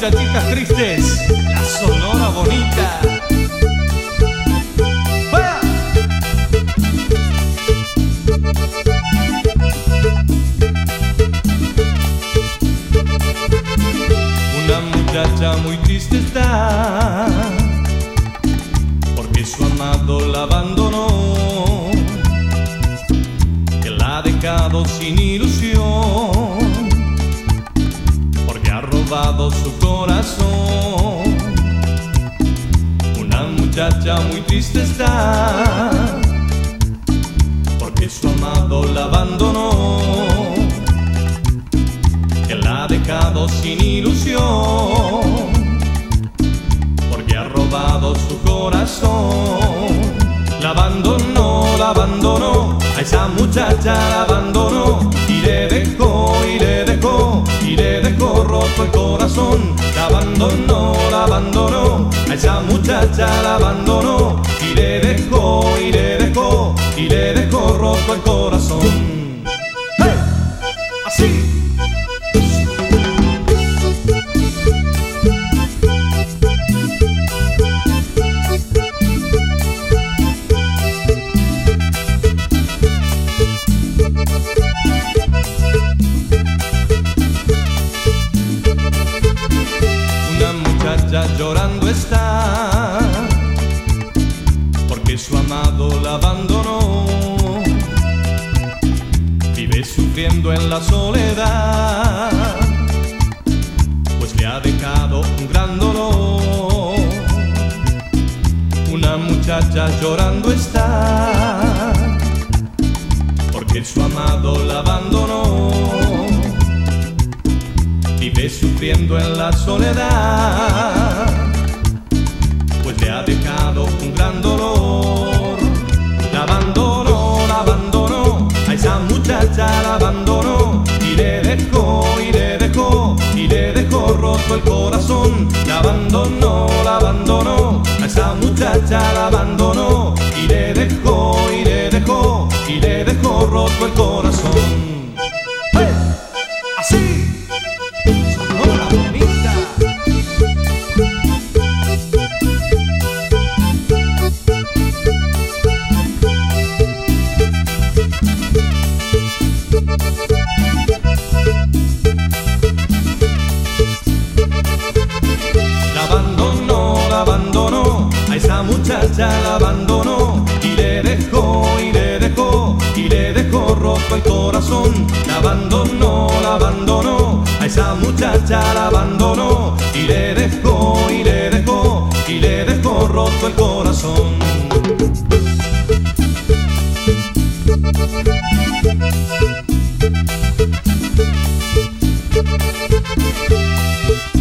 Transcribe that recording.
muchachitas tristes, la Sonora Bonita. ¡Fuera! Una muchacha muy triste está porque su amado la abandonó, que la ha dejado sin ilusión, porque ha robado su corazón. Una muchacha muy triste está porque su amado la abandonó, que la ha dejado sin ilusión, porque ha robado su corazón. La abandonó, a esa muchacha la abandonó, y le dejó roto el corazón. La abandonó, a esa muchacha la abandonó, y le dejó roto el corazón. ¡Hey! Así. Llorando está porque su amado la abandonó, vive sufriendo en la soledad, pues le ha dejado un gran dolor. Una muchacha llorando está porque su amado la abandonó, vive sufriendo en la soledad, pues le ha dejado un gran dolor. La abandonó, a esa muchacha la abandonó, y le dejó roto el corazón. La abandonó, a esa muchacha la abandonó, y le dejó roto el corazón. ¡Hey! Así. Sonora Bonita. La abandonó, a esa muchacha la abandonó, y le dejó roto el corazón. La abandonó, a esa muchacha la abandonó, y le dejó roto el corazón.